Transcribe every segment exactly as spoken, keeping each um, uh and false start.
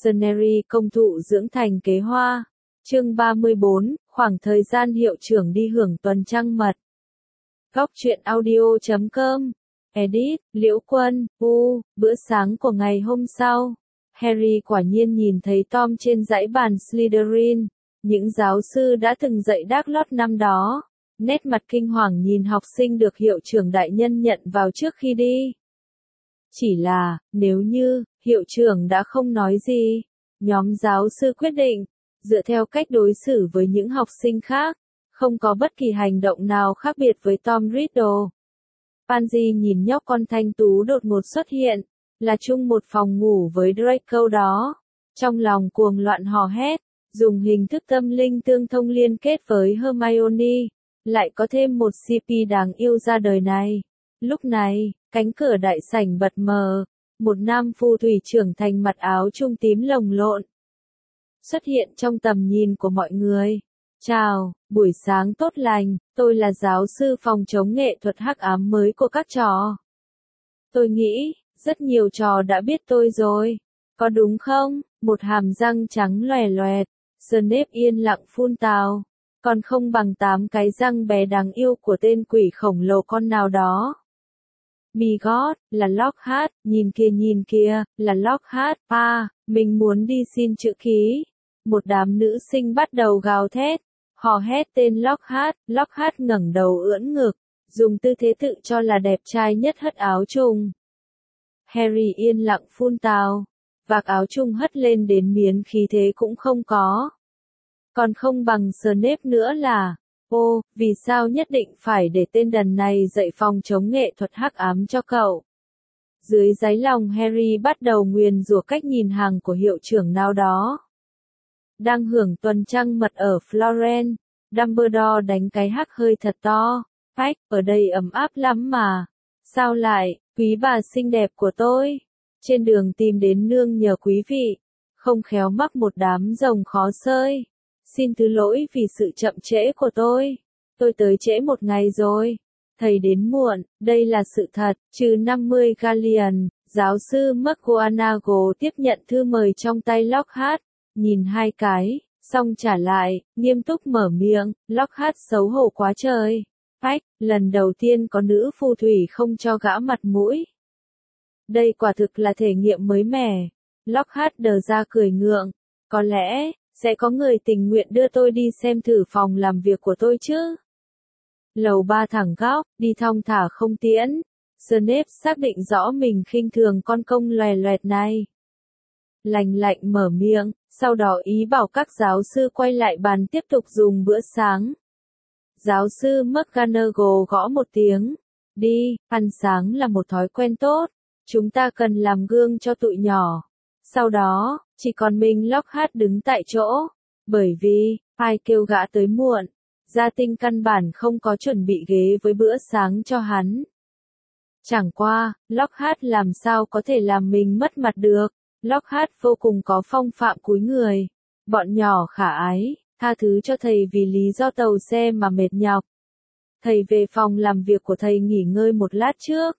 Scenery công thụ dưỡng thành kế hoa. Chương ba mươi bốn, khoảng thời gian hiệu trưởng đi hưởng tuần trăng mật. Góc truyện audio chấm com. Edit, Liễu Quân, U, bữa sáng của ngày hôm sau. Harry quả nhiên nhìn thấy Tom trên dãy bàn Slytherin. Những giáo sư đã từng dạy Darklord năm đó. Nét mặt kinh hoàng nhìn học sinh được hiệu trưởng đại nhân nhận vào trước khi đi. Chỉ là, nếu như, hiệu trưởng đã không nói gì, nhóm giáo sư quyết định, dựa theo cách đối xử với những học sinh khác, không có bất kỳ hành động nào khác biệt với Tom Riddle. Pansy nhìn nhóc con thanh tú đột ngột xuất hiện, là chung một phòng ngủ với Draco đó. Trong lòng cuồng loạn hò hét, dùng hình thức tâm linh tương thông liên kết với Hermione, lại có thêm một xê pê đáng yêu ra đời này. Lúc này, cánh cửa đại sảnh bật mở, một nam phù thủy trưởng thành mặc áo trung tím lồng lộn xuất hiện trong tầm nhìn của mọi người. Chào, buổi sáng tốt lành, tôi là giáo sư phòng chống nghệ thuật hắc ám mới của các trò. Tôi nghĩ, rất nhiều trò đã biết tôi rồi, có đúng không? Một hàm răng trắng loè loẹt, Snape yên lặng phun tào, còn không bằng tám cái răng bé đáng yêu của tên quỷ khổng lồ con nào đó. Bigot, là Lockhart, nhìn kìa nhìn kìa, là Lockhart, à, mình muốn đi xin chữ ký. Một đám nữ sinh bắt đầu gào thét, hò hét tên Lockhart, Lockhart ngẩng đầu ưỡn ngực, dùng tư thế tự cho là đẹp trai nhất hất áo trùng. Harry yên lặng phun tào, vạc áo trùng hất lên đến miến khí thế cũng không có. Còn không bằng Snape nữa là, ô, vì sao nhất định phải để tên đần này dạy phòng chống nghệ thuật hắc ám cho cậu? Dưới đáy lòng Harry bắt đầu nguyền rủa cách nhìn hàng của hiệu trưởng nào đó. Đang hưởng tuần trăng mật ở Florence, Dumbledore đánh cái hắc hơi thật to. Ách, ở đây ấm áp lắm mà. Sao lại, quý bà xinh đẹp của tôi? Trên đường tìm đến nương nhờ quý vị, không khéo mắc một đám rồng khó sơi. Xin thứ lỗi vì sự chậm trễ của tôi. Tôi tới trễ một ngày rồi. Thầy đến muộn, đây là sự thật. Trừ năm mươi galleon, giáo sư McGonagall tiếp nhận thư mời trong tay Lockhart. Nhìn hai cái, xong trả lại, nghiêm túc mở miệng, Lockhart xấu hổ quá trời. Ách, lần đầu tiên có nữ phù thủy không cho gã mặt mũi. Đây quả thực là thể nghiệm mới mẻ. Lockhart đờ ra cười ngượng. Có lẽ, sẽ có người tình nguyện đưa tôi đi xem thử phòng làm việc của tôi chứ. Lầu ba thẳng góc, đi thong thả không tiễn. Snape xác định rõ mình khinh thường con công loè loẹt này. Lành lạnh mở miệng, sau đó ý bảo các giáo sư quay lại bàn tiếp tục dùng bữa sáng. Giáo sư McGonagall gõ một tiếng. Đi, ăn sáng là một thói quen tốt. Chúng ta cần làm gương cho tụi nhỏ. Sau đó, chỉ còn mình Lockhart đứng tại chỗ. Bởi vì, ai kêu gã tới muộn. Gia Tinh căn bản không có chuẩn bị ghế với bữa sáng cho hắn. Chẳng qua, Lockhart làm sao có thể làm mình mất mặt được. Lockhart vô cùng có phong phạm cúi người. Bọn nhỏ khả ái, tha thứ cho thầy vì lý do tàu xe mà mệt nhọc. Thầy về phòng làm việc của thầy nghỉ ngơi một lát trước.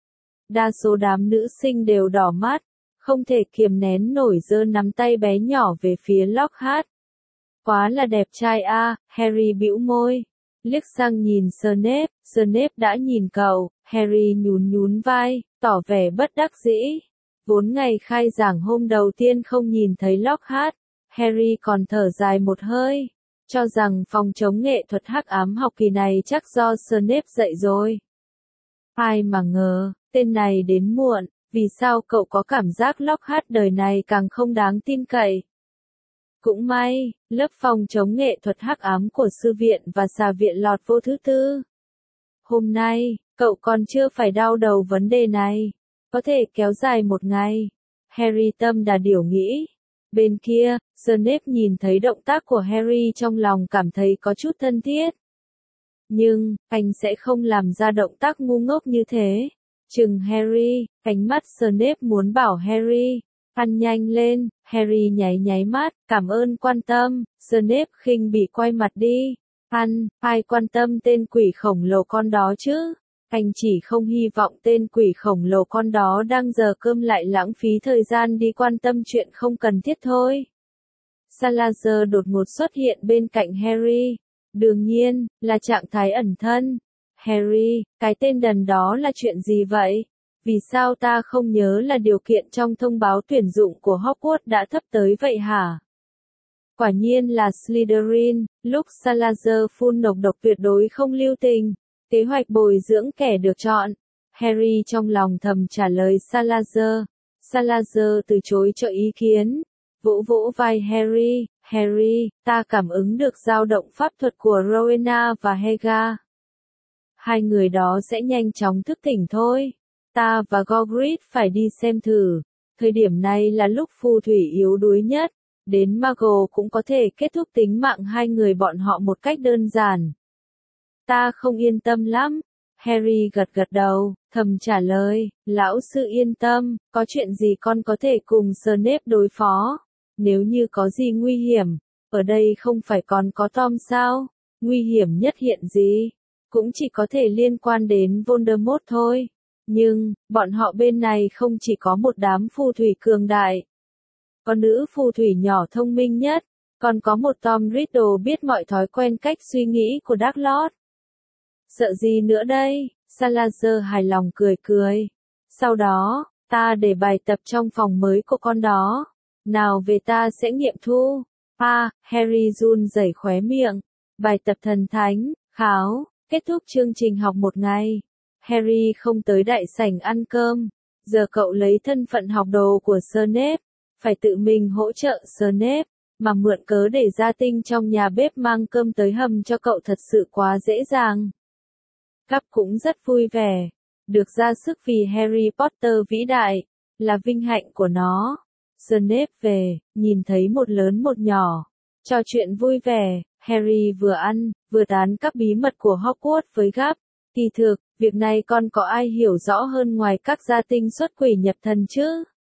Đa số đám nữ sinh đều đỏ mắt, không thể kiềm nén nổi giơ nắm tay bé nhỏ về phía Lockhart. Quá là đẹp trai a, à, Harry bĩu môi. Liếc sang nhìn Snape, Snape đã nhìn cậu, Harry nhún nhún vai, tỏ vẻ bất đắc dĩ. Vốn ngày khai giảng hôm đầu tiên không nhìn thấy Lockhart, Harry còn thở dài một hơi, cho rằng phòng chống nghệ thuật hắc ám học kỳ này chắc do Snape dạy rồi. Ai mà ngờ, tên này đến muộn, vì sao cậu có cảm giác Lockhart đời này càng không đáng tin cậy. Cũng may, lớp phòng chống nghệ thuật hắc ám của sư viện và xà viện lọt vô thứ tư. Hôm nay, cậu còn chưa phải đau đầu vấn đề này. Có thể kéo dài một ngày. Harry tâm đà điểu nghĩ. Bên kia, Snape nhìn thấy động tác của Harry trong lòng cảm thấy có chút thân thiết. Nhưng, anh sẽ không làm ra động tác ngu ngốc như thế. Chừng Harry, ánh mắt Snape muốn bảo Harry, ăn nhanh lên. Harry nháy nháy mắt, cảm ơn quan tâm. Snape khinh bỉ quay mặt đi. Ăn, ai quan tâm tên quỷ khổng lồ con đó chứ? Anh chỉ không hy vọng tên quỷ khổng lồ con đó đang giờ cơm lại lãng phí thời gian đi quan tâm chuyện không cần thiết thôi. Salazar đột ngột xuất hiện bên cạnh Harry. Đương nhiên, là trạng thái ẩn thân. Harry, cái tên đần đó là chuyện gì vậy? Vì sao ta không nhớ là điều kiện trong thông báo tuyển dụng của Hogwarts đã thấp tới vậy hả? Quả nhiên là Slytherin, lúc Salazar phun nọc độc tuyệt đối không lưu tình. Kế hoạch bồi dưỡng kẻ được chọn. Harry trong lòng thầm trả lời Salazar. Salazar từ chối cho ý kiến. Vỗ vỗ vai Harry. Harry, ta cảm ứng được dao động pháp thuật của Rowena và Helga. Hai người đó sẽ nhanh chóng thức tỉnh thôi. Ta và Gogrid phải đi xem thử. Thời điểm này là lúc phù thủy yếu đuối nhất. Đến Muggle cũng có thể kết thúc tính mạng hai người bọn họ một cách đơn giản. Ta không yên tâm lắm. Harry gật gật đầu, thầm trả lời, lão sư yên tâm, có chuyện gì con có thể cùng Snape đối phó. Nếu như có gì nguy hiểm, ở đây không phải còn có Tom sao? Nguy hiểm nhất hiện gì? Cũng chỉ có thể liên quan đến Voldemort thôi. Nhưng, bọn họ bên này không chỉ có một đám phù thủy cường đại. Có nữ phù thủy nhỏ thông minh nhất, còn có một Tom Riddle biết mọi thói quen cách suy nghĩ của Dark Lord. Sợ gì nữa đây? Salazar hài lòng cười cười. Sau đó, ta để bài tập trong phòng mới của con đó. Nào về ta sẽ nghiệm thu. À, Harry run rẩy khóe miệng. Bài tập thần thánh, kháo, kết thúc chương trình học một ngày. Harry không tới đại sảnh ăn cơm. Giờ cậu lấy thân phận học đồ của Snape. Phải tự mình hỗ trợ Snape. Mà mượn cớ để gia tinh trong nhà bếp mang cơm tới hầm cho cậu thật sự quá dễ dàng. Gap cũng rất vui vẻ. Được ra sức vì Harry Potter vĩ đại. Là vinh hạnh của nó. Snape về, nhìn thấy một lớn một nhỏ. Trò chuyện vui vẻ, Harry vừa ăn, vừa tán các bí mật của Hogwarts với Gap. Kỳ thực, việc này còn có ai hiểu rõ hơn ngoài các gia tinh xuất quỷ nhập thần chứ?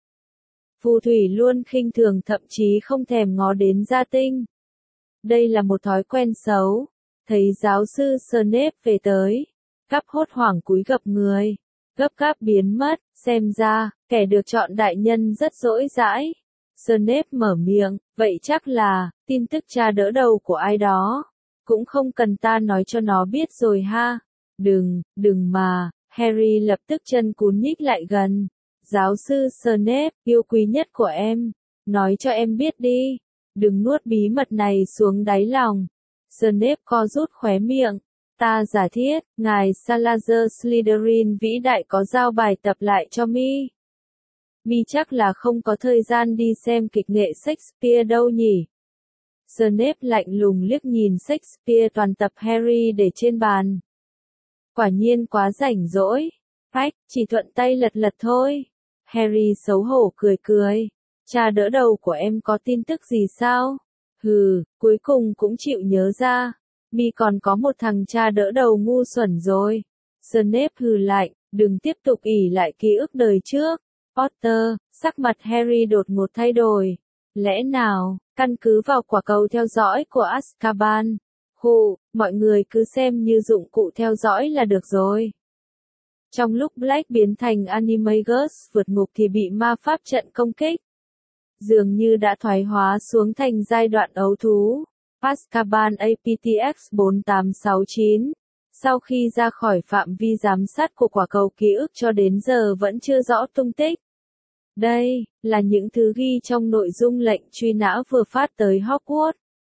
Phù thủy luôn khinh thường thậm chí không thèm ngó đến gia tinh. Đây là một thói quen xấu. Thấy giáo sư Snape về tới. Gap hốt hoảng cúi gập người. Gấp gáp biến mất, xem ra, kẻ được chọn đại nhân rất dỗi dãi. Snape mở miệng, vậy chắc là, tin tức cha đỡ đầu của ai đó. Cũng không cần ta nói cho nó biết rồi ha. Đừng, đừng mà, Harry lập tức chân cún nhích lại gần. Giáo sư Snape, yêu quý nhất của em, nói cho em biết đi. Đừng nuốt bí mật này xuống đáy lòng. Snape co rút khóe miệng. Ta giả thiết, ngài Salazar Slytherin vĩ đại có giao bài tập lại cho mi. Mi chắc là không có thời gian đi xem kịch nghệ Shakespeare đâu nhỉ. Snape lạnh lùng liếc nhìn Shakespeare toàn tập Harry để trên bàn. Quả nhiên quá rảnh rỗi. Phách, chỉ thuận tay lật lật thôi. Harry xấu hổ cười cười. Cha đỡ đầu của em có tin tức gì sao? Hừ, cuối cùng cũng chịu nhớ ra. Mi còn có một thằng cha đỡ đầu ngu xuẩn rồi. Snape hừ lạnh, đừng tiếp tục ỷ lại ký ức đời trước. Potter, sắc mặt Harry đột ngột thay đổi. Lẽ nào, căn cứ vào quả cầu theo dõi của Azkaban. Hù, mọi người cứ xem như dụng cụ theo dõi là được rồi. Trong lúc Black biến thành Animagus vượt ngục thì bị ma pháp trận công kích. Dường như đã thoái hóa xuống thành giai đoạn ấu thú. Azkaban A P T X bốn tám sáu chín. Sau khi ra khỏi phạm vi giám sát của quả cầu ký ức cho đến giờ vẫn chưa rõ tung tích. Đây, là những thứ ghi trong nội dung lệnh truy nã vừa phát tới Hogwarts.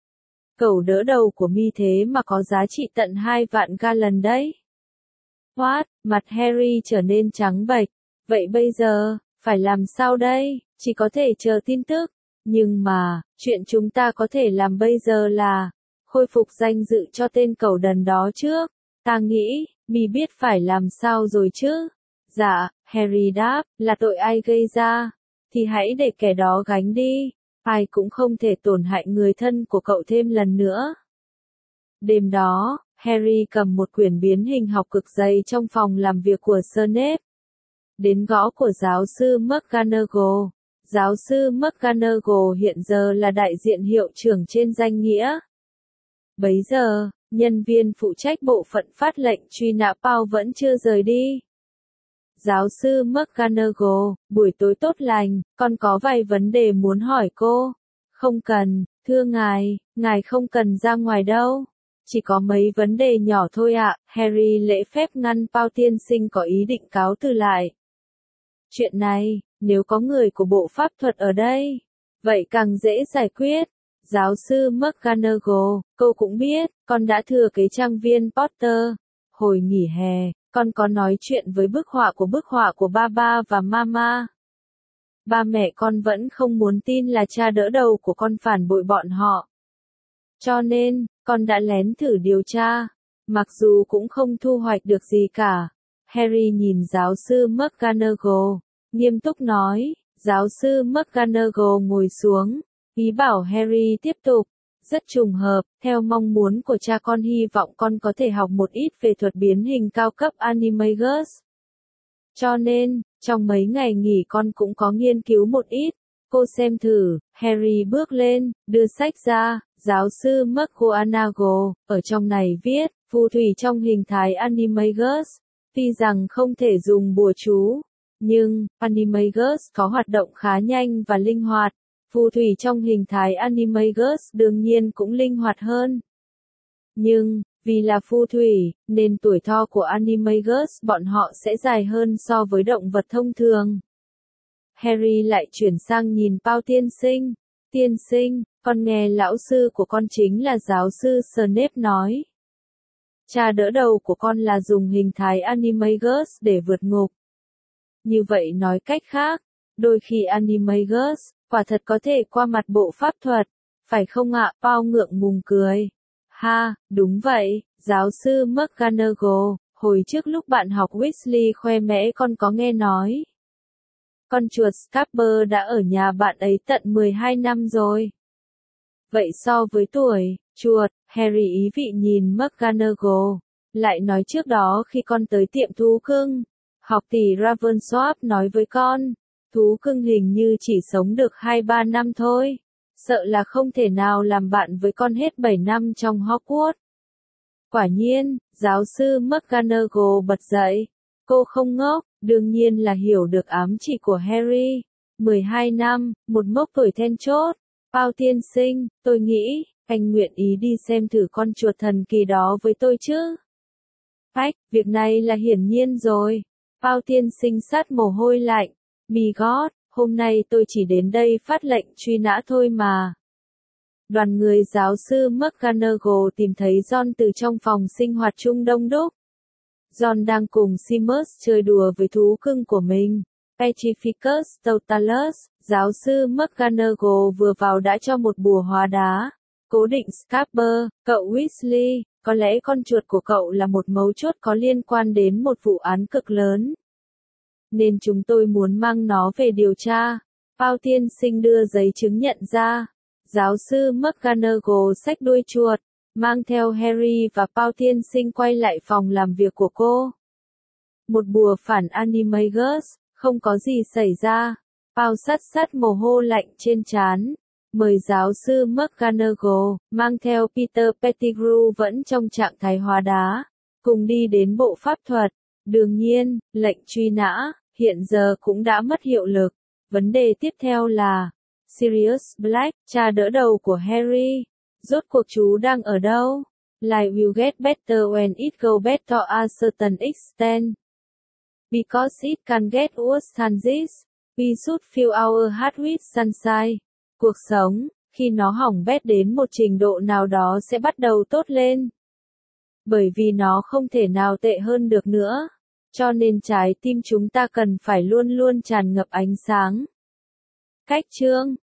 Cẩu đỡ đầu của mi thế mà có giá trị tận hai vạn gallon đấy. What? Mặt Harry trở nên trắng bệch. Vậy bây giờ, phải làm sao đây? Chỉ có thể chờ tin tức. Nhưng mà, chuyện chúng ta có thể làm bây giờ là khôi phục danh dự cho tên cẩu đần đó trước. Ta nghĩ, mi biết phải làm sao rồi chứ? Dạ, Harry đáp, là tội ai gây ra, thì hãy để kẻ đó gánh đi. Ai cũng không thể tổn hại người thân của cậu thêm lần nữa. Đêm đó, Harry cầm một quyển biến hình học cực dày trong phòng làm việc của Snape. Đến gõ của giáo sư McGonagall. Giáo sư McGonagall hiện giờ là đại diện hiệu trưởng trên danh nghĩa. Bấy giờ, Nhân viên phụ trách bộ phận phát lệnh truy nã Paul vẫn chưa rời đi. Giáo sư McGonagall, buổi tối tốt lành, con có vài vấn đề muốn hỏi cô. Không cần, thưa ngài, ngài không cần ra ngoài đâu. Chỉ có mấy vấn đề nhỏ thôi ạ. Harry lễ phép ngăn Paul tiên sinh có ý định cáo từ lại. Chuyện này, nếu có người của bộ pháp thuật ở đây, vậy càng dễ giải quyết. Giáo sư McGonagall, cô cũng biết, con đã thừa kế trang viên Potter. Hồi nghỉ hè, con có nói chuyện với bức họa của bức họa của ba ba và mama. Ba mẹ con vẫn không muốn tin là cha đỡ đầu của con phản bội bọn họ. Cho nên, con đã lén thử điều tra, mặc dù cũng không thu hoạch được gì cả. Harry nhìn giáo sư McGonagall, nghiêm túc nói. Giáo sư McGonagall ngồi xuống, ý bảo Harry tiếp tục. Rất trùng hợp, theo mong muốn của cha con hy vọng con có thể học một ít về thuật biến hình cao cấp Animagus. Cho nên, trong mấy ngày nghỉ con cũng có nghiên cứu một ít. Cô xem thử. Harry bước lên, đưa sách ra. Giáo sư McGonagall, ở trong này viết, phù thủy trong hình thái Animagus. Tuy rằng không thể dùng bùa chú, nhưng, Animagus có hoạt động khá nhanh và linh hoạt. Phù thủy trong hình thái Animagus đương nhiên cũng linh hoạt hơn. Nhưng, vì là phù thủy, nên tuổi thọ của Animagus bọn họ sẽ dài hơn so với động vật thông thường. Harry lại chuyển sang nhìn Paul tiên sinh. Tiên sinh, con nghe lão sư của con chính là giáo sư Snape nói. Cha đỡ đầu của con là dùng hình thái Animagus để vượt ngục. Như vậy nói cách khác, đôi khi Animagus, quả thật có thể qua mặt bộ pháp thuật, phải không ạ? Paul ngượng ngùng cười. Ha, đúng vậy, giáo sư McGonagall, hồi trước lúc bạn học Weasley khoe mẽ con có nghe nói. Con chuột Scabbers đã ở nhà bạn ấy tận mười hai năm rồi. Vậy so với tuổi, chuột, Harry ý vị nhìn McGonagall, lại nói trước đó khi con tới tiệm thú cưng, học tỷ Ravensworth nói với con, thú cưng hình như chỉ sống được hai ba năm thôi, sợ là không thể nào làm bạn với con hết bảy năm trong Hogwarts. Quả nhiên, giáo sư McGonagall bật dậy, cô không ngốc, đương nhiên là hiểu được ám chỉ của Harry. mười hai năm, một mốc tuổi then chốt. Paul tiên sinh, tôi nghĩ, anh nguyện ý đi xem thử con chuột thần kỳ đó với tôi chứ? Ách, việc này là hiển nhiên rồi. Paul tiên sinh sát mồ hôi lạnh. My God, hôm nay tôi chỉ đến đây phát lệnh truy nã thôi mà. Đoàn người giáo sư McGonagall tìm thấy John từ trong phòng sinh hoạt chung đông đúc. John đang cùng Seamus chơi đùa với thú cưng của mình. Petrificus totalus, giáo sư McGonagall vừa vào đã cho một bùa hóa đá. Cố định Scabbers, cậu Weasley, có lẽ con chuột của cậu là một mấu chốt có liên quan đến một vụ án cực lớn. Nên chúng tôi muốn mang nó về điều tra. Paul tiên sinh đưa giấy chứng nhận ra. Giáo sư McGonagall xách đuôi chuột, mang theo Harry và Paul tiên sinh quay lại phòng làm việc của cô. Một bùa phản Animagus, không có gì xảy ra. Paul sắt sắt mồ hôi lạnh trên trán. Mời giáo sư McGonagall, mang theo Peter Pettigrew vẫn trong trạng thái hóa đá, cùng đi đến bộ pháp thuật. Đương nhiên, lệnh truy nã, hiện giờ cũng đã mất hiệu lực. Vấn đề tiếp theo là, Sirius Black, cha đỡ đầu của Harry. Rốt cuộc chú đang ở đâu? Life will get better when it goes better to a certain extent. Because it can get worse than this. We should fill our heart with sunshine. Cuộc sống, khi nó hỏng bét đến một trình độ nào đó sẽ bắt đầu tốt lên. Bởi vì nó không thể nào tệ hơn được nữa. Cho nên trái tim chúng ta cần phải luôn luôn tràn ngập ánh sáng. Cách chương